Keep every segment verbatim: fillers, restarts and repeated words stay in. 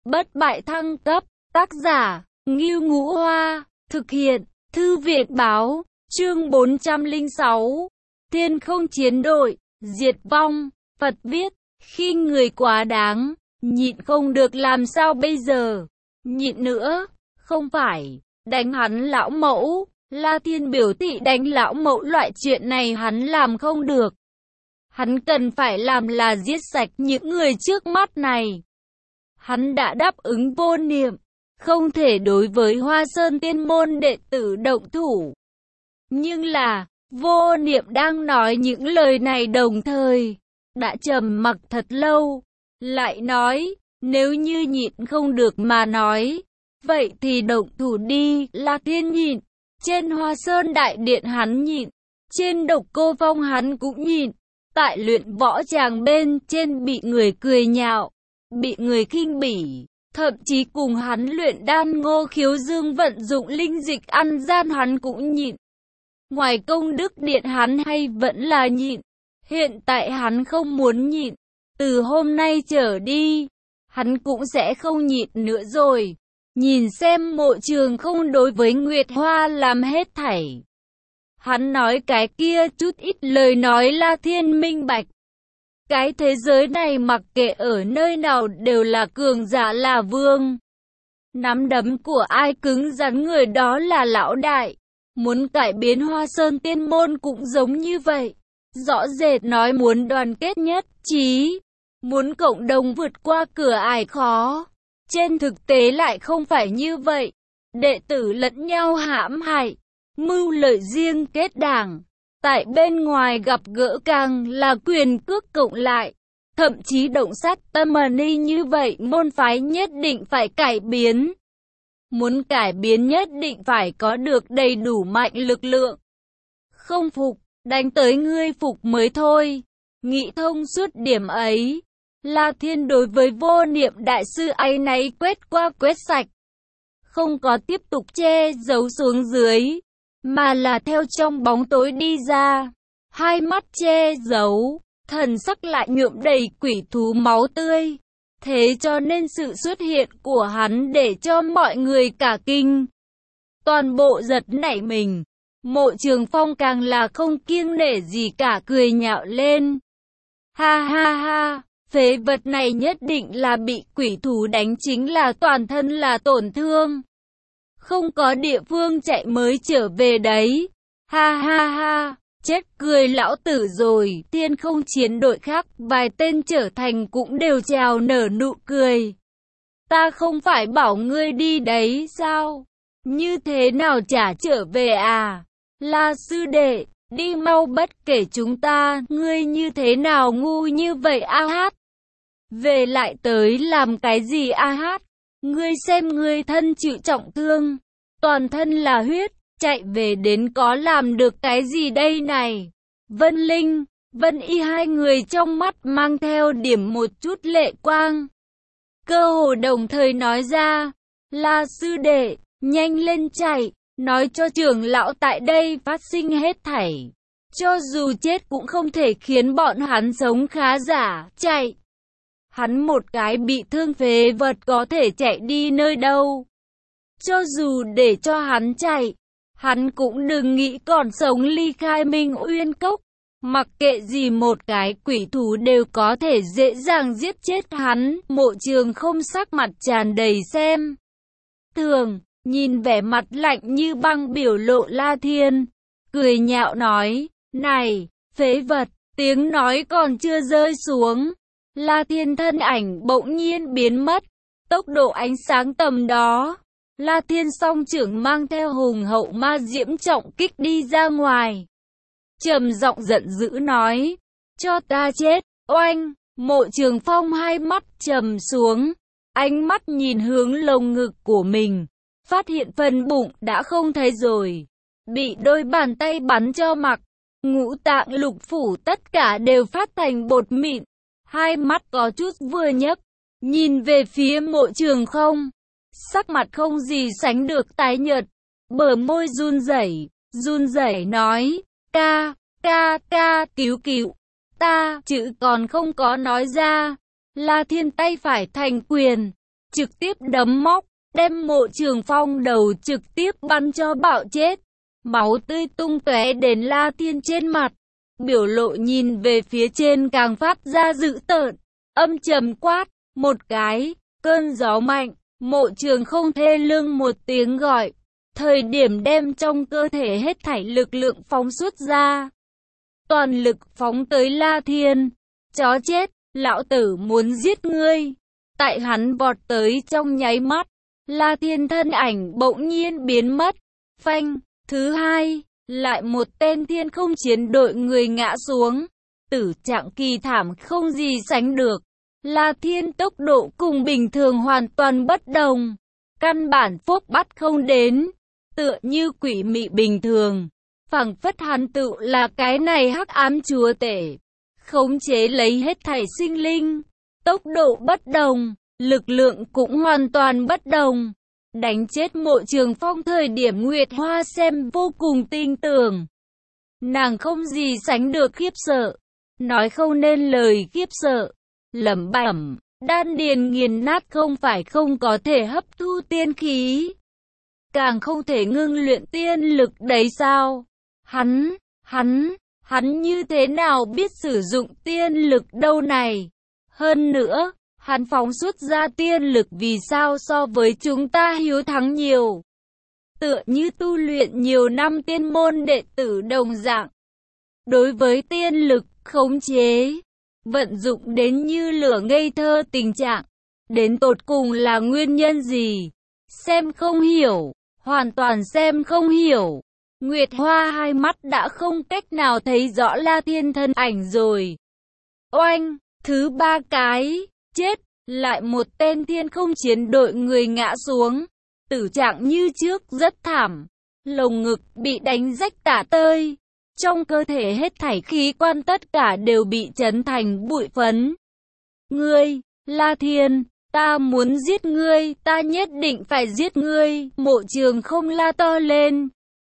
Bất bại thăng cấp, tác giả, Ngưu Ngũ Hoa, thực hiện, Thư viện báo, chương bốn trăm lẻ sáu, Thiên không chiến đội, diệt vong, Phật viết, khi người quá đáng, nhịn không được làm sao bây giờ, nhịn nữa, không phải, đánh hắn lão mẫu, La Thiên biểu thị đánh lão mẫu loại chuyện này hắn làm không được. Hắn cần phải làm là giết sạch những người trước mắt này. Hắn đã đáp ứng Vô Niệm, không thể đối với Hoa Sơn Tiên môn đệ tử động thủ. Nhưng là, Vô Niệm đang nói những lời này đồng thời, đã trầm mặc thật lâu, lại nói, nếu như nhịn không được mà nói, vậy thì động thủ đi. La Thiên nhịn, trên Hoa Sơn Đại Điện hắn nhịn, trên Độc Cô Phong hắn cũng nhịn, tại luyện võ tràng bên trên bị người cười nhạo, bị người khinh bỉ, thậm chí cùng hắn luyện đan Ngô Khiếu Dương vận dụng linh dịch ăn gian hắn cũng nhịn. Ngoài công đức điện hắn hay vẫn là nhịn, hiện tại hắn không muốn nhịn, từ hôm nay trở đi, hắn cũng sẽ không nhịn nữa rồi. Nhìn xem Mộ Trường Không đối với Nguyệt Hoa làm hết thảy. Hắn nói cái kia chút ít lời nói La Thiên minh bạch. Cái thế giới này mặc kệ ở nơi nào đều là cường giả là vương. Nắm đấm của ai cứng rắn người đó là lão đại. Muốn cải biến Hoa Sơn Tiên môn cũng giống như vậy. Rõ rệt nói muốn đoàn kết nhất trí, muốn cộng đồng vượt qua cửa ải khó. Trên thực tế lại không phải như vậy. Đệ tử lẫn nhau hãm hại, mưu lợi riêng kết đảng. Tại bên ngoài gặp gỡ càng là quyền cước cộng lại. Thậm chí động sát tâm ni như vậy môn phái nhất định phải cải biến. Muốn cải biến nhất định phải có được đầy đủ mạnh lực lượng. Không phục, đánh tới ngươi phục mới thôi. Nghĩ thông suốt điểm ấy. La Thiên đối với Vô Niệm đại sư áy náy quét qua quét sạch. Không có tiếp tục che giấu xuống dưới, mà là theo trong bóng tối đi ra. Hai mắt che giấu, thần sắc lại nhuộm đầy quỷ thú máu tươi. Thế cho nên sự xuất hiện của hắn để cho mọi người cả kinh. Toàn bộ giật nảy mình. Mộ Trường Phong càng là không kiêng nể gì cả cười nhạo lên. Ha ha ha! Phế vật này nhất định là bị quỷ thú đánh chính là toàn thân là tổn thương. Không có địa phương chạy mới trở về đấy. Ha ha ha, chết cười lão tử rồi. Thiên không chiến đội khác vài tên trở thành cũng đều chào nở nụ cười. Ta không phải bảo ngươi đi đấy sao? Như thế nào chả trở về à? La sư đệ, đi mau bất kể chúng ta, ngươi như thế nào ngu như vậy a hát? Về lại tới làm cái gì a hát? Ngươi xem ngươi thân chịu trọng thương, toàn thân là huyết, chạy về đến có làm được cái gì đây này? Vân Linh, Vân Y hai người trong mắt mang theo điểm một chút lệ quang. Cơ hồ đồng thời nói ra, La sư đệ, nhanh lên chạy, nói cho trưởng lão tại đây phát sinh hết thảy. Cho dù chết cũng không thể khiến bọn hắn sống khá giả, chạy. Hắn một cái bị thương phế vật có thể chạy đi nơi đâu. Cho dù để cho hắn chạy, hắn cũng đừng nghĩ còn sống ly khai Minh Uyên Cốc. Mặc kệ gì một cái quỷ thú đều có thể dễ dàng giết chết hắn. Mộ Trường Không sắc mặt tràn đầy xem thường, nhìn vẻ mặt lạnh như băng biểu lộ La Thiên, cười nhạo nói, này, phế vật, tiếng nói còn chưa rơi xuống. La Thiên thân ảnh bỗng nhiên biến mất, tốc độ ánh sáng tầm đó. La Thiên song trưởng mang theo hùng hậu ma diễm trọng kích đi ra ngoài. Trầm giọng giận dữ nói, cho ta chết, oanh, Mộ Trường Phong hai mắt trầm xuống, ánh mắt nhìn hướng lồng ngực của mình, phát hiện phần bụng đã không thấy rồi, bị đôi bàn tay bắn cho mặc, ngũ tạng lục phủ tất cả đều phát thành bột mịn. Hai mắt có chút vừa nhấc, nhìn về phía Mộ Trường Không, sắc mặt không gì sánh được tái nhợt, bờ môi run rẩy, run rẩy nói, ca, ca, ca, cứu cứu, ta, chữ còn không có nói ra. La Thiên tay phải thành quyền, trực tiếp đấm móc, đem Mộ Trường Phong đầu trực tiếp bắn cho bạo chết. Máu tươi tung tóe đến La Thiên trên mặt, biểu lộ nhìn về phía trên càng phát ra dữ tợn, âm trầm quát, một cái, cơn gió mạnh, Mộ Trường không thê lương một tiếng gọi, thời điểm đem trong cơ thể hết thảy lực lượng phóng xuất ra. Toàn lực phóng tới La Thiên, chó chết, lão tử muốn giết ngươi. Tại hắn vọt tới trong nháy mắt, La Thiên thân ảnh bỗng nhiên biến mất, phanh, thứ hai, lại một tên thiên không chiến đội người ngã xuống, tử trạng kỳ thảm không gì sánh được. La Thiên tốc độ cùng bình thường hoàn toàn bất đồng, căn bản phốc bắt không đến, tựa như quỷ mị bình thường, phảng phất hắn tự là cái này hắc ám chúa tể, khống chế lấy hết thảy sinh linh, tốc độ bất đồng, lực lượng cũng hoàn toàn bất đồng. Đánh chết Mộ Trường Phong thời điểm Nguyệt Hoa xem vô cùng tin tưởng. Nàng không gì sánh được khiếp sợ, nói không nên lời khiếp sợ, lẩm bẩm, đan điền nghiền nát không phải không có thể hấp thu tiên khí, càng không thể ngưng luyện tiên lực đấy sao? Hắn, hắn, hắn như thế nào biết sử dụng tiên lực đâu này? Hơn nữa, hắn phóng xuất ra tiên lực vì sao so với chúng ta hiếu thắng nhiều? Tựa như tu luyện nhiều năm tiên môn đệ tử đồng dạng. Đối với tiên lực khống chế, vận dụng đến như lửa ngây thơ tình trạng, đến tột cùng là nguyên nhân gì? Xem không hiểu, hoàn toàn xem không hiểu. Nguyệt Hoa hai mắt đã không cách nào thấy rõ La Thiên thân ảnh rồi. Oanh, thứ ba cái, chết, lại một tên thiên không chiến đội người ngã xuống, tử trạng như trước rất thảm, lồng ngực bị đánh rách tả tơi, trong cơ thể hết thảy khí quan tất cả đều bị chấn thành bụi phấn. Ngươi, La Thiên, ta muốn giết ngươi, ta nhất định phải giết ngươi, Mộ Trường không la to lên,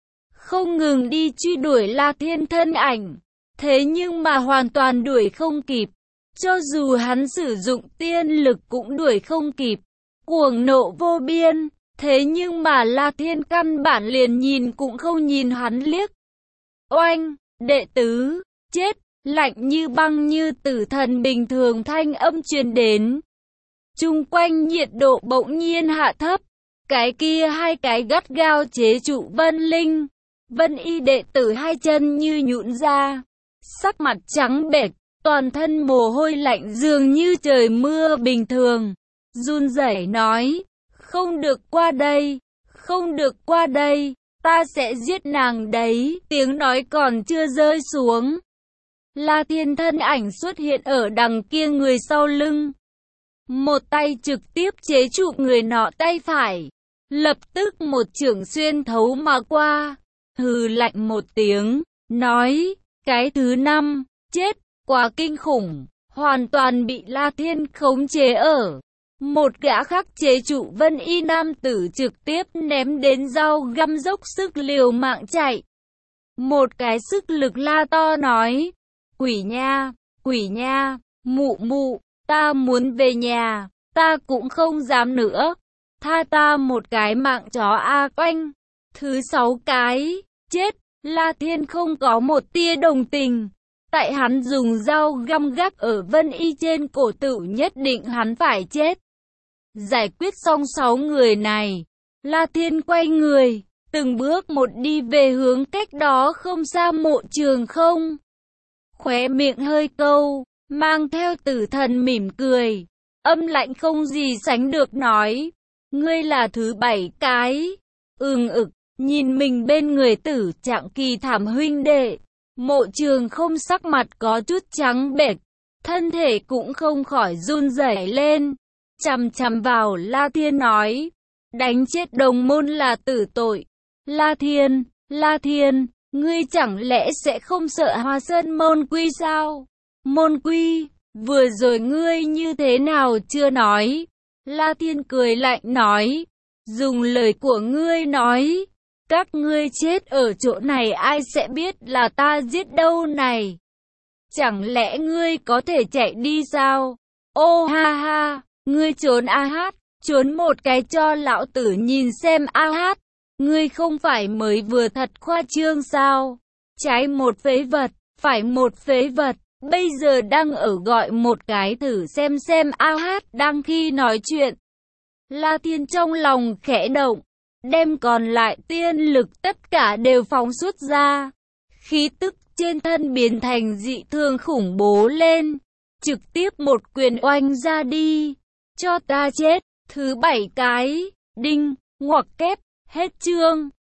không ngừng đi truy đuổi La Thiên thân ảnh, thế nhưng mà hoàn toàn đuổi không kịp. Cho dù hắn sử dụng tiên lực cũng đuổi không kịp, cuồng nộ vô biên, thế nhưng mà La Thiên căn bản liền nhìn cũng không nhìn hắn liếc. Oanh, đệ tứ, chết, lạnh như băng như tử thần bình thường thanh âm truyền đến. Chung quanh nhiệt độ bỗng nhiên hạ thấp, cái kia hai cái gắt gao chế trụ Vân Linh, Vân Y đệ tử hai chân như nhũn ra, sắc mặt trắng bệch. Toàn thân mồ hôi lạnh dường như trời mưa bình thường, run rẩy nói, không được qua đây, không được qua đây, ta sẽ giết nàng đấy, tiếng nói còn chưa rơi xuống. La Thiên thân ảnh xuất hiện ở đằng kia người sau lưng, một tay trực tiếp chế trụ người nọ tay phải, lập tức một chưởng xuyên thấu mà qua, hừ lạnh một tiếng, nói, cái thứ năm, chết. Quá kinh khủng, hoàn toàn bị La Thiên khống chế ở. Một gã khắc chế trụ Vân Y nam tử trực tiếp ném đến dao găm dốc sức liều mạng chạy. Một cái sức lực la to nói, quỷ nha, quỷ nha, mụ mụ, ta muốn về nhà, ta cũng không dám nữa. Tha ta một cái mạng chó a quanh. Thứ sáu cái, chết, La Thiên không có một tia đồng tình. Tại hắn dùng dao găm gác ở Vân Y trên cổ tự nhất định hắn phải chết. Giải quyết xong sáu người này, La Thiên quay người, từng bước một đi về hướng cách đó không xa Mộ Trường không. Khóe miệng hơi câu, mang theo tử thần mỉm cười, âm lạnh không gì sánh được nói, ngươi là thứ bảy cái, ừm ực, nhìn mình bên người tử trạng kỳ thảm huynh đệ. Mộ Trường không sắc mặt có chút trắng bệch, thân thể cũng không khỏi run rẩy lên, chằm chằm vào La Thiên nói, đánh chết đồng môn là tử tội. La Thiên, La Thiên, ngươi chẳng lẽ sẽ không sợ Hoa Sơn môn quy sao? Môn quy, vừa rồi ngươi như thế nào chưa nói? La Thiên cười lạnh nói, dùng lời của ngươi nói. Các ngươi chết ở chỗ này ai sẽ biết là ta giết đâu này? Chẳng lẽ ngươi có thể chạy đi sao? Ô ha ha, ngươi trốn a hát, Trốn một cái cho lão tử nhìn xem a hát. Ngươi không phải mới vừa thật khoa trương sao? Trái một phế vật, phải một phế vật. Bây giờ đang ở gọi một cái thử xem xem a hát đang khi nói chuyện. La Thiên trong lòng khẽ động, đem còn lại tiên lực tất cả đều phóng xuất ra. Khí tức trên thân biến thành dị thường khủng bố lên, trực tiếp một quyền oanh ra đi. Cho ta chết, thứ bảy cái, đinh, ngoặc kép, hết chương.